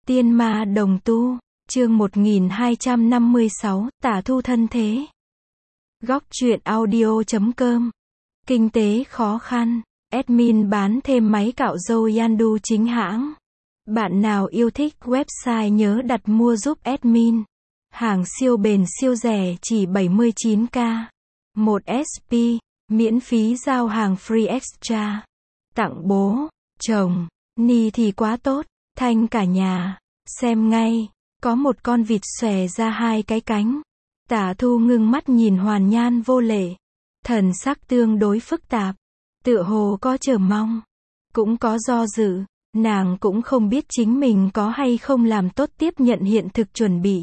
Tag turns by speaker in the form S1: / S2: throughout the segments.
S1: Tiên ma đồng tu, chương 1256, tả thu thân thế. Góc truyện audio.com. Kinh tế khó khăn, admin bán thêm máy cạo râu Yandu chính hãng. Bạn nào yêu thích website nhớ đặt mua giúp admin. Hàng siêu bền siêu rẻ chỉ 79k. 1 SP, miễn phí giao hàng free extra. Tặng bố, chồng, ni thì quá tốt, thanh cả nhà. Xem ngay, có một con vịt xòe ra hai cái cánh. Tả thu ngưng mắt nhìn hoàn nhan vô lệ. Thần sắc tương đối phức tạp. Tựa hồ có chờ mong. Cũng có do dự. Nàng cũng không biết chính mình có hay không làm tốt tiếp nhận hiện thực chuẩn bị.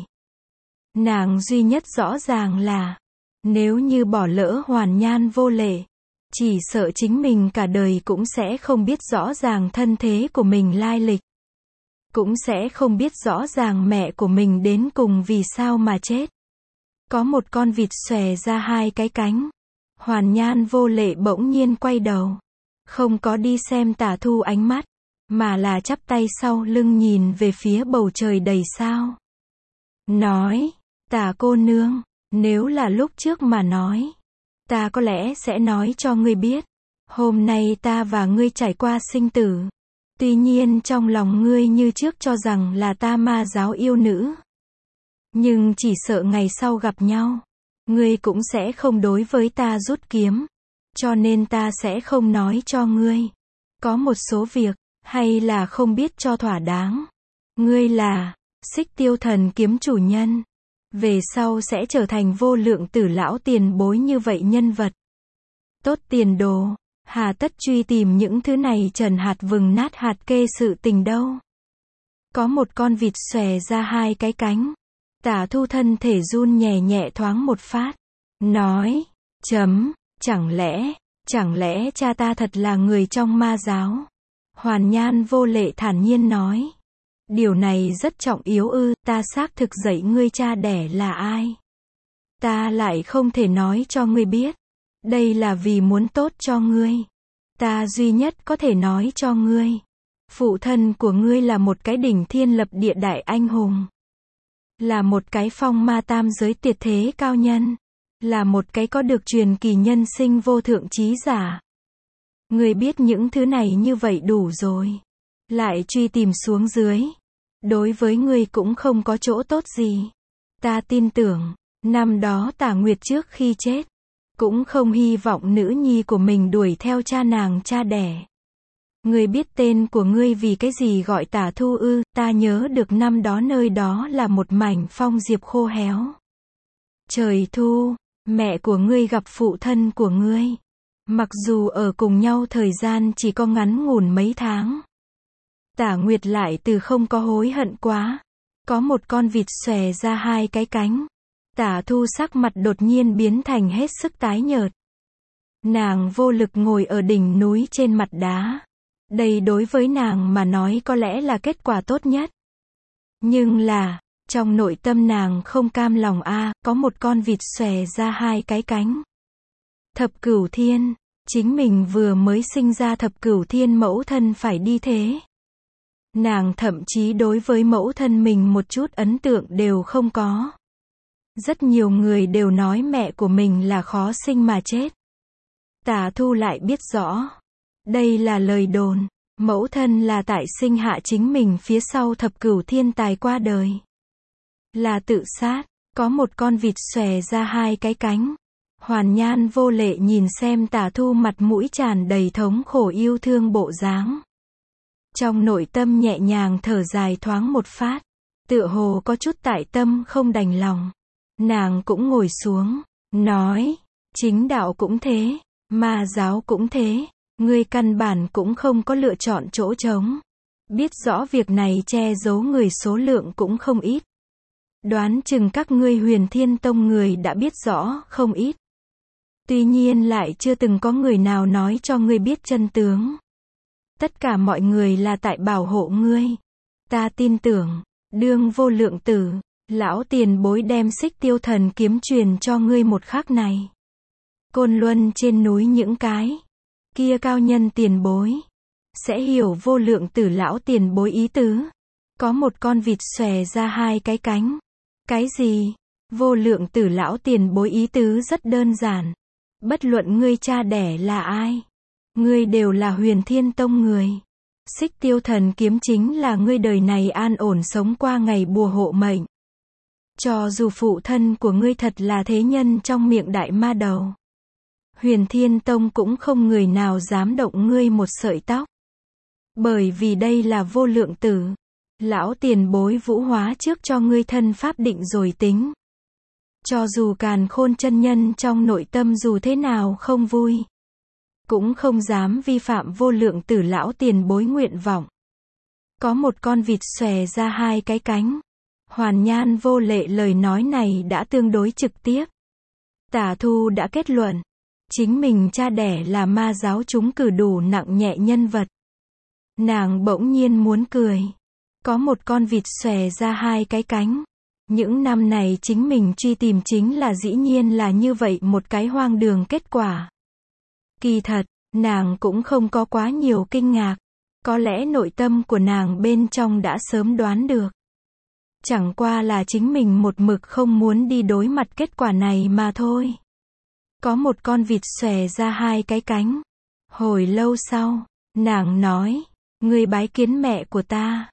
S1: Nàng duy nhất rõ ràng là, nếu như bỏ lỡ hoàn nhan vô lệ, chỉ sợ chính mình cả đời cũng sẽ không biết rõ ràng thân thế của mình lai lịch. Cũng sẽ không biết rõ ràng mẹ của mình đến cùng vì sao mà chết. Có một con vịt xòe ra hai cái cánh. Hoàn nhan vô lệ bỗng nhiên quay đầu. Không có đi xem tả thu ánh mắt, mà là chắp tay sau lưng nhìn về phía bầu trời đầy sao. Nói, tả cô nương, nếu là lúc trước mà nói, ta có lẽ sẽ nói cho ngươi biết. Hôm nay ta và ngươi trải qua sinh tử. Tuy nhiên trong lòng ngươi như trước cho rằng là ta ma giáo yêu nữ. Nhưng chỉ sợ ngày sau gặp nhau, ngươi cũng sẽ không đối với ta rút kiếm. Cho nên ta sẽ không nói cho ngươi. Có một số việc, hay là không biết cho thỏa đáng. Ngươi là Xích Tiêu Thần kiếm chủ nhân. Về sau sẽ trở thành vô lượng tử lão tiền bối như vậy nhân vật. Tốt tiền đồ. Hà tất truy tìm những thứ này trần hạt vừng nát hạt kê sự tình đâu. Có một con vịt xòe ra hai cái cánh. Tả thu thân thể run nhẹ nhẹ thoáng một phát. Nói, chẳng lẽ cha ta thật là người trong ma giáo? Hoàn nhan vô lệ thản nhiên nói. Điều này rất trọng yếu ư, ta xác thực dạy ngươi cha đẻ là ai. Ta lại không thể nói cho ngươi biết. Đây là vì muốn tốt cho ngươi. Ta duy nhất có thể nói cho ngươi. Phụ thân của ngươi là một cái đỉnh thiên lập địa đại anh hùng. Là một cái phong ma tam giới tuyệt thế cao nhân. Là một cái có được truyền kỳ nhân sinh vô thượng trí giả. Ngươi biết những thứ này như vậy đủ rồi. Lại truy tìm xuống dưới. Đối với ngươi cũng không có chỗ tốt gì. Ta tin tưởng, năm đó Tả Nguyệt trước khi chết, cũng không hy vọng nữ nhi của mình đuổi theo cha nàng cha đẻ. Ngươi biết tên của ngươi vì cái gì gọi Tả Thu ư? Ta nhớ được năm đó nơi đó là một mảnh phong diệp khô héo. Trời thu, mẹ của ngươi gặp phụ thân của ngươi. Mặc dù ở cùng nhau thời gian chỉ có ngắn ngủn mấy tháng. Tả Nguyệt lại từ không có hối hận quá. Có một con vịt xòe ra hai cái cánh. Tả thu sắc mặt đột nhiên biến thành hết sức tái nhợt. Nàng vô lực ngồi ở đỉnh núi trên mặt đá. Đây đối với nàng mà nói có lẽ là kết quả tốt nhất. Nhưng là, trong nội tâm nàng không cam lòng có một con vịt xòe ra hai cái cánh. Thập Cửu Thiên, chính mình vừa mới sinh ra Thập Cửu Thiên mẫu thân phải đi thế. Nàng thậm chí đối với mẫu thân mình một chút ấn tượng đều không có. Rất nhiều người đều nói mẹ của mình là khó sinh mà chết. Tả thu lại biết rõ. Đây là lời đồn. Mẫu thân là tại sinh hạ chính mình phía sau Thập Cửu Thiên tài qua đời. Là tự sát. Có một con vịt xòe ra hai cái cánh. Hoàn nhan vô lệ nhìn xem tả thu mặt mũi tràn đầy thống khổ yêu thương bộ dáng. Trong nội tâm nhẹ nhàng thở dài thoáng một phát. Tựa hồ có chút tại tâm không đành lòng. Nàng cũng ngồi xuống. Nói. Chính đạo cũng thế. Ma giáo cũng thế. Ngươi căn bản cũng không có lựa chọn chỗ trống. Biết rõ việc này che giấu người số lượng cũng không ít. Đoán chừng các ngươi Huyền Thiên Tông người đã biết rõ không ít. Tuy nhiên lại chưa từng có người nào nói cho ngươi biết chân tướng. Tất cả mọi người là tại bảo hộ ngươi. Ta tin tưởng, đương vô lượng tử, lão tiền bối đem Xích Tiêu Thần kiếm truyền cho ngươi một khắc này. Côn Luân trên núi những cái kia cao nhân tiền bối sẽ hiểu vô lượng tử lão tiền bối ý tứ. Có một con vịt xòe ra hai cái cánh. Cái gì? Vô Lượng Tử lão tiền bối ý tứ rất đơn giản. Bất luận ngươi cha đẻ là ai, ngươi đều là Huyền Thiên Tông người. Xích Tiêu Thần kiếm chính là ngươi đời này an ổn sống qua ngày bùa hộ mệnh. Cho dù phụ thân của ngươi thật là thế nhân trong miệng đại ma đầu, Huyền Thiên Tông cũng không người nào dám động ngươi một sợi tóc. Bởi vì đây là Vô Lượng Tử. Lão tiền bối vũ hóa trước cho ngươi thân pháp định rồi tính. Cho dù Càn Khôn chân nhân trong nội tâm dù thế nào không vui, cũng không dám vi phạm Vô Lượng Tử lão tiền bối nguyện vọng. Có một con vịt xòe ra hai cái cánh. Hoàn Nhan Vô Lệ lời nói này đã tương đối trực tiếp. Tả Thu đã kết luận, chính mình cha đẻ là ma giáo chúng cử đủ nặng nhẹ nhân vật. Nàng bỗng nhiên muốn cười. Có một con vịt xòe ra hai cái cánh. Những năm này chính mình truy tìm chính là dĩ nhiên là như vậy một cái hoang đường kết quả. Kỳ thật, nàng cũng không có quá nhiều kinh ngạc. Có lẽ nội tâm của nàng bên trong đã sớm đoán được. Chẳng qua là chính mình một mực không muốn đi đối mặt kết quả này mà thôi. Có một con vịt xòe ra hai cái cánh. Hồi lâu sau, nàng nói, ngươi bái kiến mẹ của ta.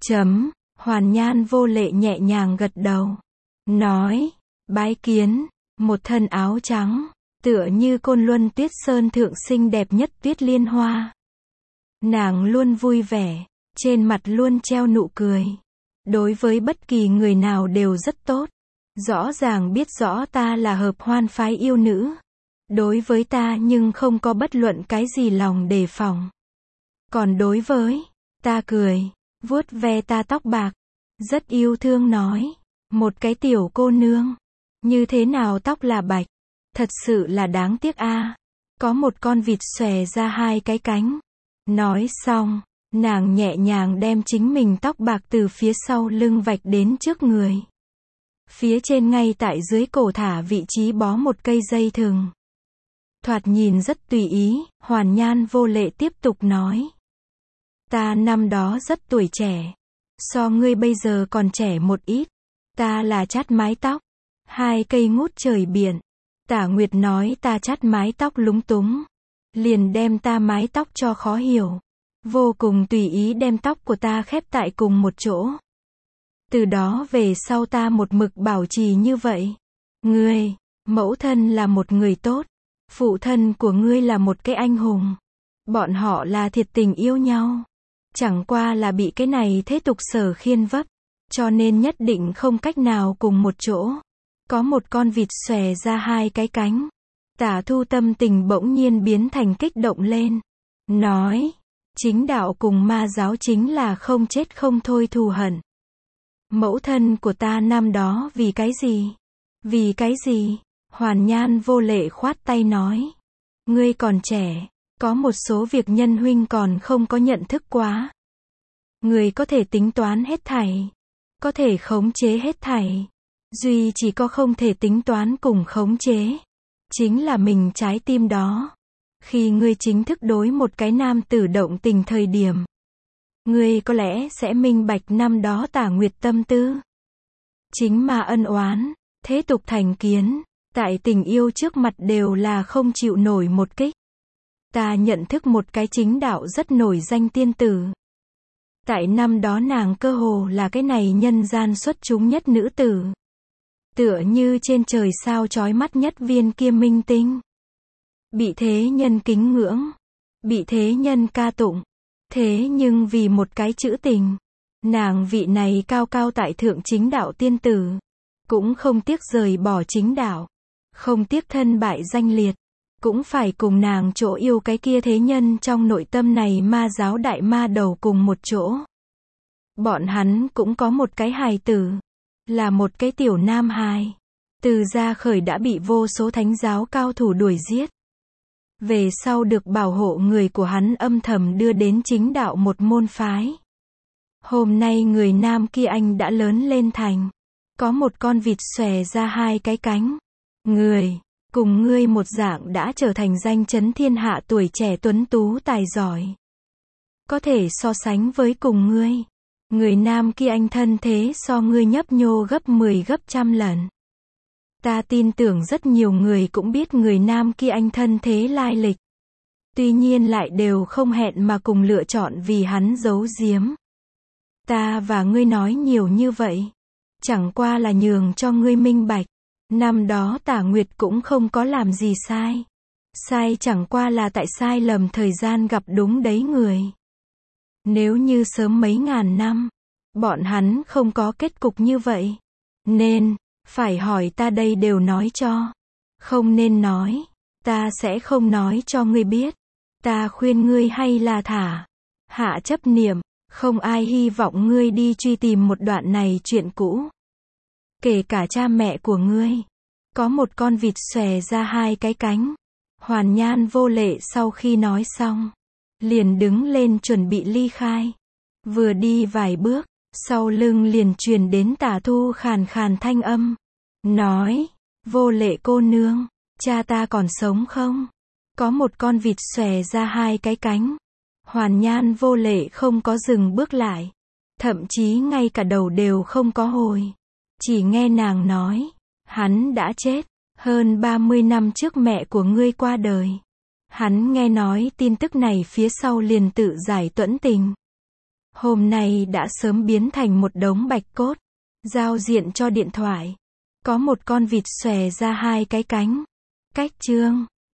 S1: Hoàn Nhan Vô Lệ nhẹ nhàng gật đầu. Nói, bái kiến, một thân áo trắng, tựa như Côn Luân Tuyết Sơn thượng xinh đẹp nhất tuyết liên hoa. Nàng luôn vui vẻ, trên mặt luôn treo nụ cười. Đối với bất kỳ người nào đều rất tốt. Rõ ràng biết rõ ta là Hợp Hoan phái yêu nữ. Đối với ta nhưng không có bất luận cái gì lòng đề phòng. Còn đối với ta cười, vuốt ve ta tóc bạc, rất yêu thương nói, một cái tiểu cô nương, như thế nào tóc là bạch, thật sự là đáng tiếc a. Có một con vịt xòe ra hai cái cánh. Nói xong, nàng nhẹ nhàng đem chính mình tóc bạc từ phía sau lưng vạch đến trước người. Phía trên ngay tại dưới cổ thả vị trí bó một cây dây thừng. Thoạt nhìn rất tùy ý, Hoàn Nhan Vô Lệ tiếp tục nói. Ta năm đó rất tuổi trẻ. So ngươi bây giờ còn trẻ một ít. Ta là chát mái tóc. Hai cây ngút trời biển. Tả Nguyệt nói ta chát mái tóc lúng túng. Liền đem ta mái tóc cho khó hiểu. Vô cùng tùy ý đem tóc của ta khép tại cùng một chỗ. Từ đó về sau ta một mực bảo trì như vậy. Ngươi, mẫu thân là một người tốt. Phụ thân của ngươi là một cái anh hùng. Bọn họ là thiệt tình yêu nhau. Chẳng qua là bị cái này thế tục sở khiên vấp. Cho nên nhất định không cách nào cùng một chỗ. Có một con vịt xòe ra hai cái cánh. Tả Thu tâm tình bỗng nhiên biến thành kích động lên. Nói, chính đạo cùng ma giáo chính là không chết không thôi thù hận. Mẫu thân của ta năm đó vì cái gì? Vì cái gì? Hoàn Nhan Vô Lệ khoát tay nói. Ngươi còn trẻ, có một số việc nhân huynh còn không có nhận thức quá. Ngươi có thể tính toán hết thảy, có thể khống chế hết thảy. Duy chỉ có không thể tính toán cùng khống chế. Chính là mình trái tim đó. Khi ngươi chính thức đối một cái nam tử động tình thời điểm, ngươi có lẽ sẽ minh bạch năm đó Tả Nguyệt tâm tư. Chính mà ân oán, thế tục thành kiến, tại tình yêu trước mặt đều là không chịu nổi một kích. Ta nhận thức một cái chính đạo rất nổi danh tiên tử. Tại năm đó nàng cơ hồ là cái này nhân gian xuất chúng nhất nữ tử. Tựa như trên trời sao chói mắt nhất viên kia minh tinh. Bị thế nhân kính ngưỡng, bị thế nhân ca tụng. Thế nhưng vì một cái chữ tình, nàng vị này cao cao tại thượng chính đạo tiên tử, cũng không tiếc rời bỏ chính đạo, không tiếc thân bại danh liệt, cũng phải cùng nàng chỗ yêu cái kia thế nhân trong nội tâm này ma giáo đại ma đầu cùng một chỗ. Bọn hắn cũng có một cái hài tử, là một cái tiểu nam hài. Từ gia khởi đã bị vô số thánh giáo cao thủ đuổi giết. Về sau được bảo hộ người của hắn âm thầm đưa đến chính đạo một môn phái. Hôm nay người nam kia anh đã lớn lên thành. Có một con vịt xòe ra hai cái cánh. Người, cùng ngươi một dạng đã trở thành danh chấn thiên hạ tuổi trẻ tuấn tú tài giỏi. Có thể so sánh với cùng ngươi. Người nam kia anh thân thế so ngươi nhấp nhô gấp 10 gấp trăm lần. Ta tin tưởng rất nhiều người cũng biết người nam kia anh thân thế lai lịch. Tuy nhiên lại đều không hẹn mà cùng lựa chọn vì hắn giấu giếm. Ta và ngươi nói nhiều như vậy, chẳng qua là nhường cho ngươi minh bạch. Năm đó Tả Nguyệt cũng không có làm gì sai. Sai chẳng qua là tại sai lầm thời gian gặp đúng đấy người. Nếu như sớm mấy ngàn năm, bọn hắn không có kết cục như vậy. Nên, phải hỏi ta đây đều nói cho. Không nên nói, ta sẽ không nói cho ngươi biết. Ta khuyên ngươi hay là thả hạ chấp niệm, không ai hy vọng ngươi đi truy tìm một đoạn này chuyện cũ. Kể cả cha mẹ của ngươi. Có một con vịt xòe ra hai cái cánh. Hoàn Nhan Vô Lệ sau khi nói xong, liền đứng lên chuẩn bị ly khai. Vừa đi vài bước, sau lưng liền truyền đến Tả Thu khàn khàn thanh âm. Nói, Vô Lệ cô nương, cha ta còn sống không? Có một con vịt xòe ra hai cái cánh. Hoàn Nhan Vô Lệ không có dừng bước lại. Thậm chí ngay cả đầu đều không có hồi. Chỉ nghe nàng nói, hắn đã chết. Hơn 30 năm trước mẹ của ngươi qua đời. Hắn nghe nói tin tức này phía sau liền tự giải tuẫn tình. Hôm nay đã sớm biến thành một đống bạch cốt. Giao diện cho điện thoại. Có một con vịt xòe ra hai cái cánh. Cách chương